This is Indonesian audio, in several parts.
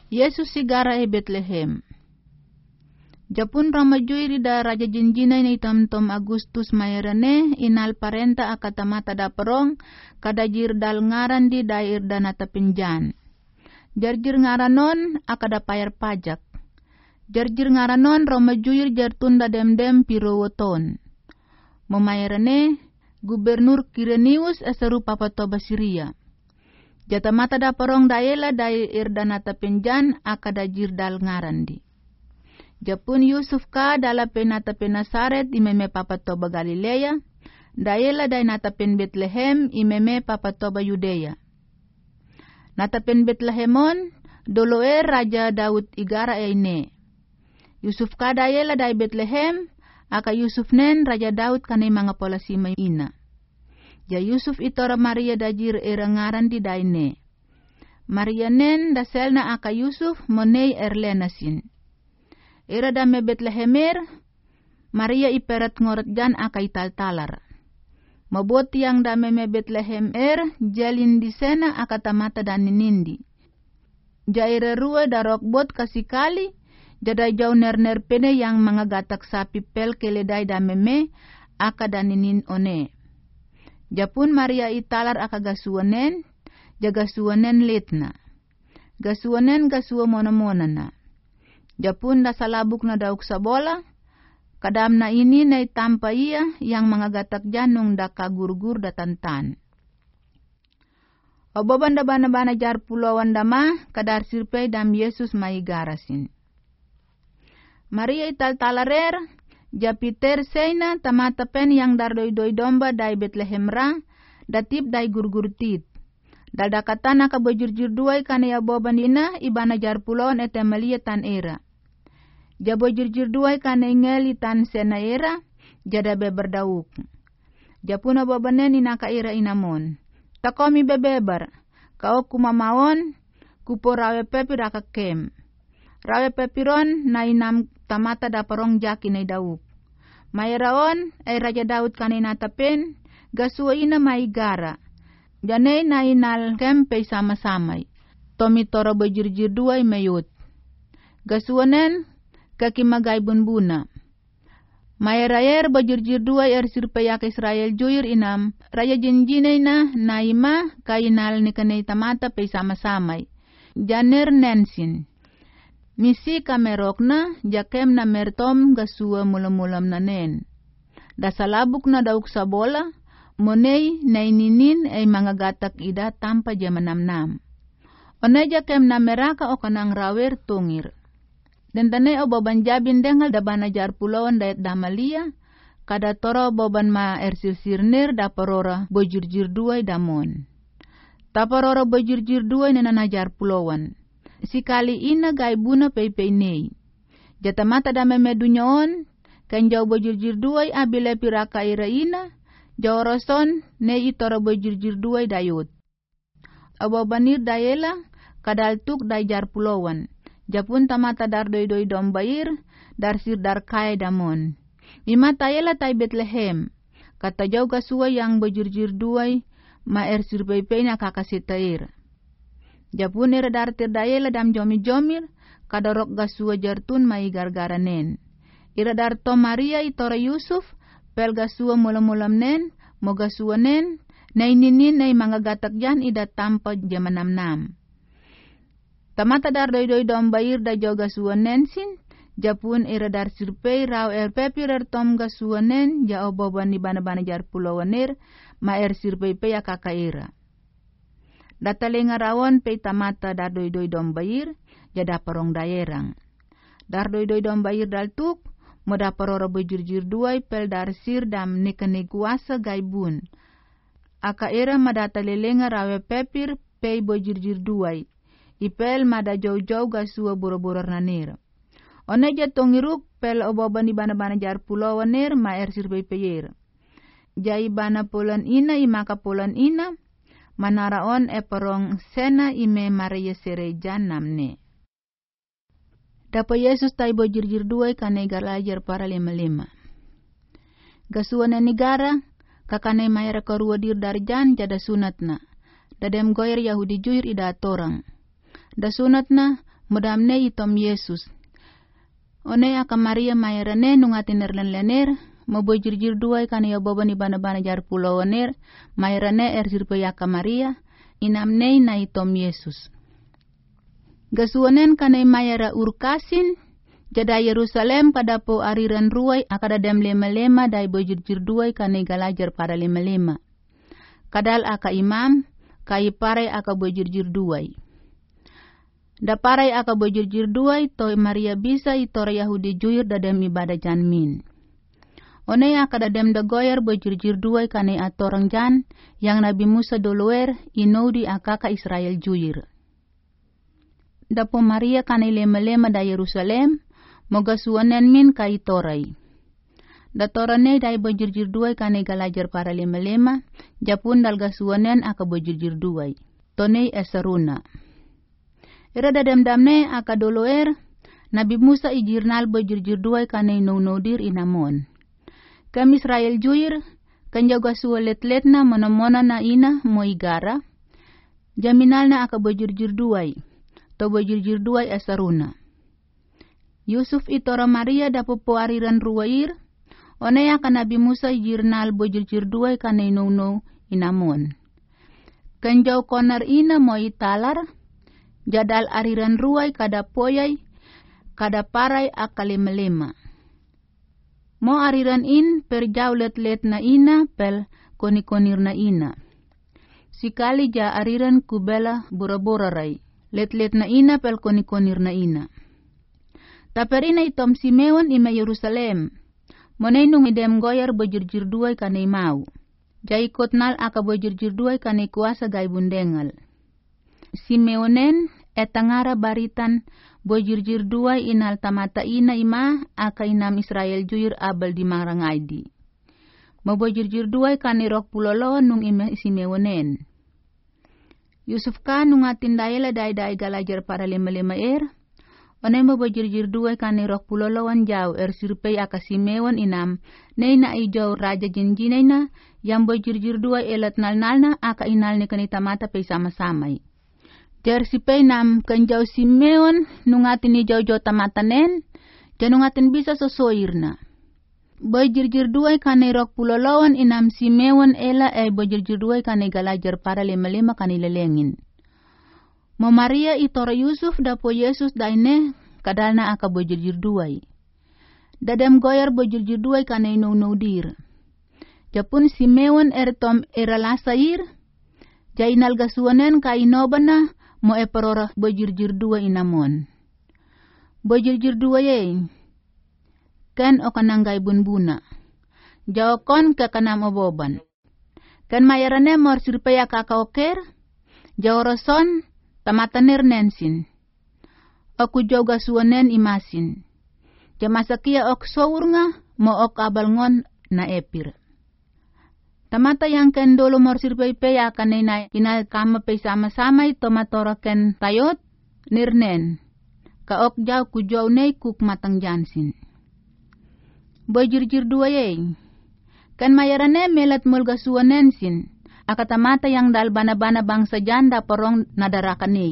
Yesus sigara e Betlehem. Japun ramajuiri da raja jinjina ni tom Agustus mayerane inal parenta akatamata da perong kadajir dal ngaran di dair danata pinjan. Jarjir ngaranon akada payar pajak. Jarjir ngaranon ramajuir jartunda dem-dem pirowoton. Memayerane gubernur Kirenius eseru papatoba Siria. Jatamata da perong daela dair danata pinjan akadajir dal ngaran di. Japun Yusuf ka dala penata penasaret imeme papatoba Galilea, daela day natapen Bethlehem imeme papatoba Yudea. Natapen Bethlehemon doloe raja Daud igara eine. Yusuf ka daela day Bethlehem aka Yusuf nen raja Daud kanay mga polasima ina. Ja Yusuf itora Maria dajir erangaran di daine. Maria nen daselna aka Yusuf monei erlenasin. Era dame Bethlehemer, Maria iperet ngoret jan akai tal-talar. Mabot yang dame me Bethlehemer, jalin di sena akatamata dan ninindi. Jaira rua darok bot kasikali, jadai jau ner pene yang mangagatak sapi pel keledai dame me, aka dan ninin one. Japun Maria italar aka gasuanen, jagasuanen litna. Gasuanen gasua mona-monana. Japun da salabuk na dauk sa bola, kadam na ini na itampa iya yang mga gatak janong da kagur-gur da tantan. Oboban da bana-bana jar pulawan dama, kadar sirpay dam Yesus maigarasin. Maria ital-talarer, japiter seyna tamata pen yang dardoy-doy domba day Bethlehem ra, datip day gur-gur tit. Dadakatan na kabojurjur duay kanaya boban ina ibana jar pulawan etemalia tan era. Jabo jurjur duay kanay ngeli tan sena era, jada beberdauk. Japuna babanen inaka era inamon. Takomi bebebar, kau kumamaon, kupo rawe pepi raka kem. Rawe pepiron na inam tamata da parong jaki na dauk. Mayraon ay raja Daud kanay natapen, gasua ina maigara. Janay na inal kempay sama-samay. Tomi toro bejurjur duay mayut. Gasuanen, kaki magay bunbuna. Mayarayer bajurjur dua sirpayak Israel juir inam, raya jinjinay na naima kainal ni kanay tamata pay sama-samay. Janer nensin. Misi kamerok na, jakem na mertom gasua mulam-mulam na nen. Dasalabuk na dauk sa bola, monay na ininin ay mga gatak ida tampa jamanamnam. Onay jakem na meraka o kanang rawer tungir. Dan tanay o boban jabin dengal da bana jar pulawan dayat damalia, kada toro boban ma ersir-sirnir da parora bojurjur duay damon. Ta parora bojurjur duay na nanajar pulawan. Sikali ina gay buna pay nei. Jata mata da memedunyoon, kan jaw bojurjur duay abile piraka ira ina, jaw roson ne itoro bojurjur duay dayot. Abobanir dayela, kadaltuk day jar pulawan. Japun tamata dar doy dombair, dar sir dar kaya damon. Imata yela tay Bethlehem, kata jauh kasua yang bejurjur duay, ma sir pay na kakasitair. Japun era dar tirdayela dam jomi-jomir, kadarok gasua jartun mai gargaranen. Ira dar to Maria itora Yusuf, pel gasua mulam-mulam nen, mo gasua nen, na ininin na mga gatak jan ida tampa jamanam-nam. Tamata dar doy dombair da joga suanensin, japun ira dar sirpay raw pepir tom ga suanen, ja oboban ni bana-bana jar pulawanir, ma sirpay pay akakaira. Datalinga rawon pay tamata dar doy dombair, jada parong dayerang. Dar doy dombair daltuk, moda parora bejurjur duay pel dar sir dam nikanikuasa gaibun. Akaira madatalinga raw pepir pay bejurjur duay. Ipel mada jauh-jauh gasua boro-boror nanir. One jatong iruk pel oboban di bana-bana jar pulawan nir ma sirpay payer. Jai bana pulan ina imaka pulan ina, manaraon parong sena ime Maria serejan namne. Dapa Yesus tay bojurjur duay kanay galajar para 5. Gasua na negara, kakanay mayara karua dir darjan jada sunat na. Dadem goyer Yahudi juir ida torang. Da sunat na mudamne itom Yesus. One aka Maria mayarane nungatin nerlen-lener, mabojir-jir duay kan ya boban ibana-bana jar pulawaner, mayarane sirpe aka Maria, inamne na itom Yesus. Gasuanen kanay mayara urkasin, jada Yerusalem kada po ariran ruay akada dem lema-lema day bojir-jir duay kanay galajar para lema-lema. Kadal aka imam, kai paray aka bojir-jir duay. Da paray aka bojir-jir duay, toy Maria bisa itora Yahudi juir dadem ibadah janmin. One aka dadem da goyar bojir-jir duay kanay atorang jan, yang Nabi Musa doluer inodi akaka Israel juir. Da po Maria kanay lema-lema da Yerusalem, moga suanen min kai toray. Da torane day bojir-jir duay kanay galajar para lema-lema, japun dalga suanen aka bojir-jir duay. Tonay esaruna. Ira dadam-damne aka doloer, Nabi Musa ijirnal bojir-jir duay kanay no-nodir inamon. Kam Israel juir, kanjaga suwalet-let na mona-mona na ina mo igara, jaminal na aka bojir-jir duay, to bojir-jir duay esaruna. Yusuf itora Maria dapo po ariran ruwair, one aka Nabi Musa ijirnal bojir-jir duay kanay no-no inamon. Kanjaw konar ina mo italar, jadal ariran ruay kada poyay, kada paray aka lema-lema. Mo ariran in perjaw let-let na ina pel koni-konir na ina. Sikali ja ariran kubela bura-bura ray, let-let na ina pel koni-konir na ina. Taperina itom Simeon ima Yerusalem, monay nung idem goyar bojir-jir duay kanay mau. Jaikot nal aka bojir-jir duay kanay kuasa gay bundengal. Simeonen etangara baritan bojir-jir duay inal tamata ina ima aka inam Israel juir abal di marangaydi. Mabojir-jir duay kanirok pulolo nung ima Simeonen. Yusuf ka nung atin dayala day galajar para lima-lima onay mabojir-jir duay kanirok pulolowan jaw sirpay aka Simeon inam nay na ijaw raja jinjinay na yang bojir-jir duay elat nal-nal na aka inal ni kanitamata pay sama-samay. Jersipay nam kanjaw Simeon nungatin ni jaw-jaw tamatanen, janungatin bisa sosoir na. Bojir-jir duay kanay rok pulolawan inam Simeon ela bojir-jir duay kanay galajar para lima-lima kanilelengin. Mo Maria itora Yusuf dapo Yesus daine kadal na aka bojir-jir duay. Dadam goyar bojir-jir duay kanay no-nodir. Japun Simeon tom eralasair, jainal gasuanen kainoban na, mo parora bojir-jir duay inamon. Bojir-jir duay kan o kananggay bunbuna. Jawakon kakanam oboban. Kan mayarane mor sirpaya kakaoker, jawarason tamataner nensin. Aku joga suanen imasin. Jamasakia ok sowur nga mo ok abalngon na epir. Tamata yang ken dolo morsir pay akan na inakama pay sama-sama ito matora ken tayot nirnen. Kaok jaw kujaw nay kuk matang jansin. Bojir-jir duayay. Kan mayarane melat mulga suanensin. Akatamata yang dal bana-bana bangsa janda porong nadarakanay.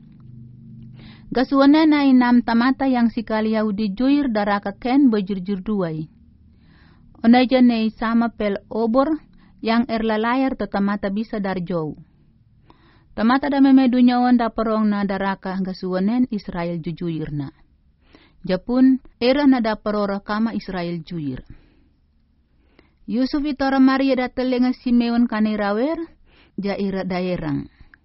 Gasuanen na inam tamata yang sikali Yahudi juir daraka ken bojir-jir duay. Onay janay sama pel obor, yang erlalayar tatamata bisa darjow. Tamata da memedunyawan da parong na daraka gasuanen Israel jujuyir na. Japun era na da parora kama Israel juyir. Yusuf itora Maria da telenga Simeon kanirawer, ja ira daerang.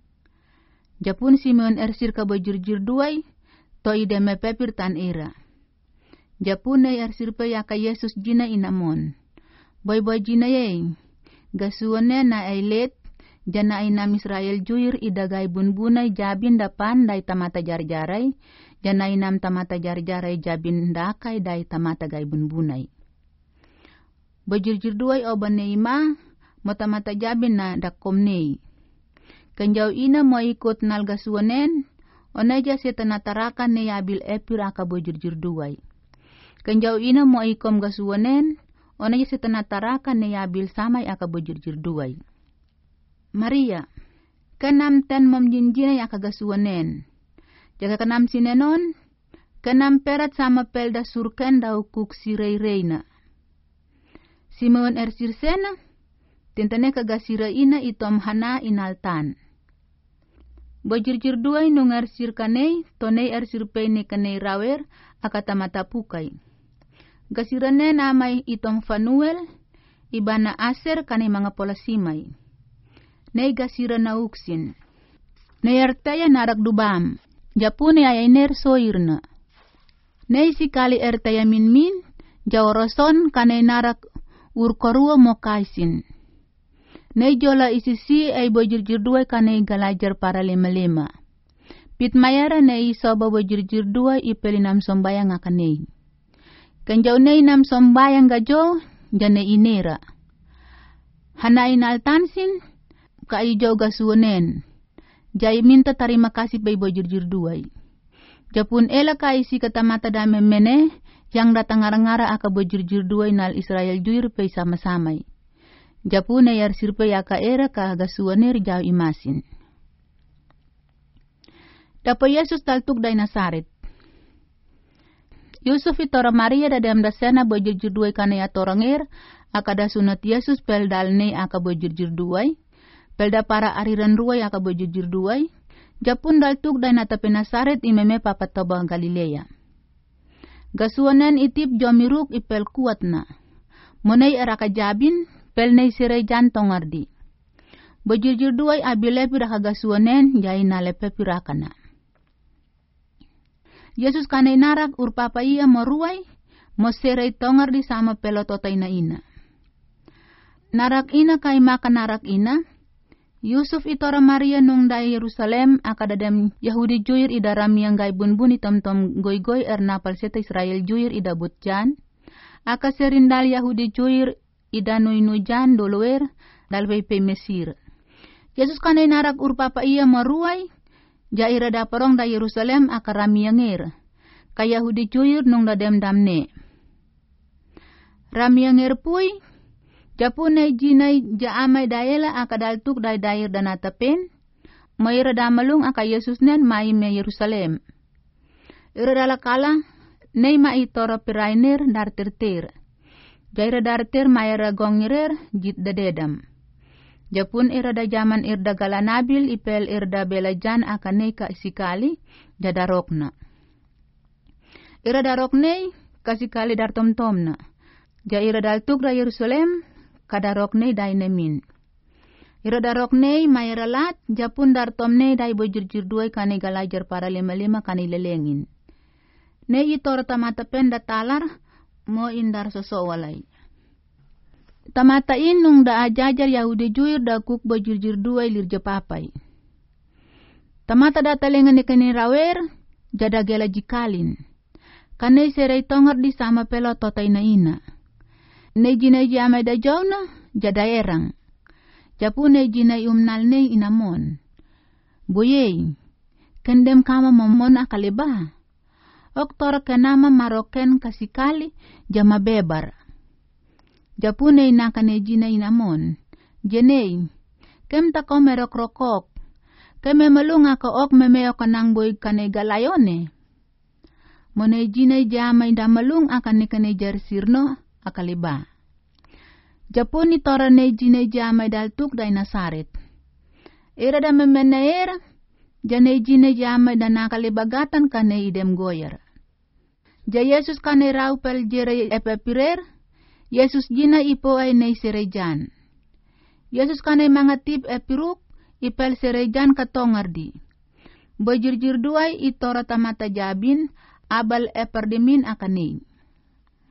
Japun Simeon ersir ka bojir-jir duay, to ide mepepir tan era. Japun na ersir pa yaka Yesus jina inamon. Boy-boy jina yay. Gasuane na ailet, jana inam Israel juir idagay bunbunay jabin dapan day tamata jar-jaray, jana inam tamata jar-jaray jabin dakay day tamata gay bunbunay. Bojir-jir duay oban ne ima, mo tamata jabin na dakom ne. Kanjaw ina mo ikot nal gasuanen, onaja si tanatarakan ne yabil epir aka bojir-jir duay. Kanjaw ina mo ikom gasuanen, onaja si tanatarakan ne yabil samay aka bojir-jir duay. Maria, kanam ten mamjinjinay aka gasuanen. Jaga kenam sinenon, kenam perat sama pelda surken da ukuk sirei reina. Simeon sirsena, tentane kagasira ina itom hana inaltan. Bojirjir duay nung ersir kanei, tonei ersirpei ne kanei rawer, akatamata pukai. Gasirane namay itom Fanuel, ibana Aser kanei mga polasimay. Nei gasira na uksin. Nei ertaya narak dubam, japune ayainer soirna. Nei sikali ertaya minmin, jaworoson kanei narak urkorua mokaisin. Nei jola isisi ay bojirjir duay kanei galajar para lima-lima. Pit mayara nei soba bojirjir duay ipelinam sombayang akanei. Kanjaw nei nam sombayang gajo, jane inera. Hanain altansin, kaijaw gasuonen. Jai minta tarima kasih bay bojirjir duay. Japun ela kaisi katamata dame mene, yang datang ngara-ngara aka bojirjir duay nal Israel juir pay sama-samay. Japune yar sirpe yaka era ka gasuaner jaw imasin. Dapo Yesus taltuk day Nasaret. Yusuf itora Maria da dem da sena bojirjir duay kanaya toranger, aka da sunat Yesus pel dalne aka bojirjir duay, pel da para ariran ruay aka bojirjir duay, Japun daltuk day natape Nasaret imeme papatoba Galilea. Gasuanen itip jomiruk ipel kuat na. Monay eraka jabin, pel nei siray jantong ardi. Bojirjir duay abilepi rakagasuanen jay nalepe pirakana. Yesus kanay narak urpapa iya moruay, mo siray tongardi sama pelototay na ina. Narak ina kay maka narak ina, Yusuf itora Maria nung da Yerusalem akadadem Yahudi juir ida ramiyang gay bunbun itom-tom goy-goy napal seta Israel juir ida butjan, aka serindal Yahudi juir ida nuy-nujan dolower dalbay pe Mesir. Yesus kanay narak urpapa iya maruay, jaira da parong da Yerusalem akarami yanger, kay Yahudi juir nung da demdamne. Rami yanger puy, japunay jinay jaamay dayela akadaltuk day dair danatapen, mayra da malung aka Yesus nen may me Yerusalem. Ira dalakala, nay maitora pirainer dar terter. Jaira darter mayara gongirer jit dadedam. Japun irada jaman irda galanabil ipel irda belajan akanei ka sikali dadarokna. Irada roknei kasikali dar tomtomna. Jaira daltuk da Yerusalem kadaroknei dainemin. Irada roknei mayara lat japun dar tomnei dai bojirjir duay kanei galajar para lima-lima kanei lelengin. Nei itor tamata penda talar mo indar sosowalay. Tamatain nung da ajajar Yahudi juir da kuk bojirjir duay lirja papay. Tamata da talengan ni kani rawer, jada gela jikalin. Kanay seray tongar di sama pelo totay na ina. Nei jinay jamay da jawna, jada erang. Japu nei jinay umnal nei inamon. Boyey, kendem kama momon akaliba. Oktor kenama maroken kasikali jama bebar. Japunay nakane jinay namon. Jenay, kem tako merok rokok. Keme malunga ka ok memeo kanang boy kane galayone. Monay jinay jamay da malung akane kane jarsirno akaliba. Japun itora ne jinay jamay daltuk day Nasaret. Ira da memenaer, janay jinay jamay da nakalibagatan kane idem goyer. Ja Yesus kane raw pel jere epepirer, Yesus jina ipo ay nay serejan. Yesus kane mangatip epiruk, ipel serejan katongardi. Bojirjir duay itora tamata jabin, abal eperdemin akanay.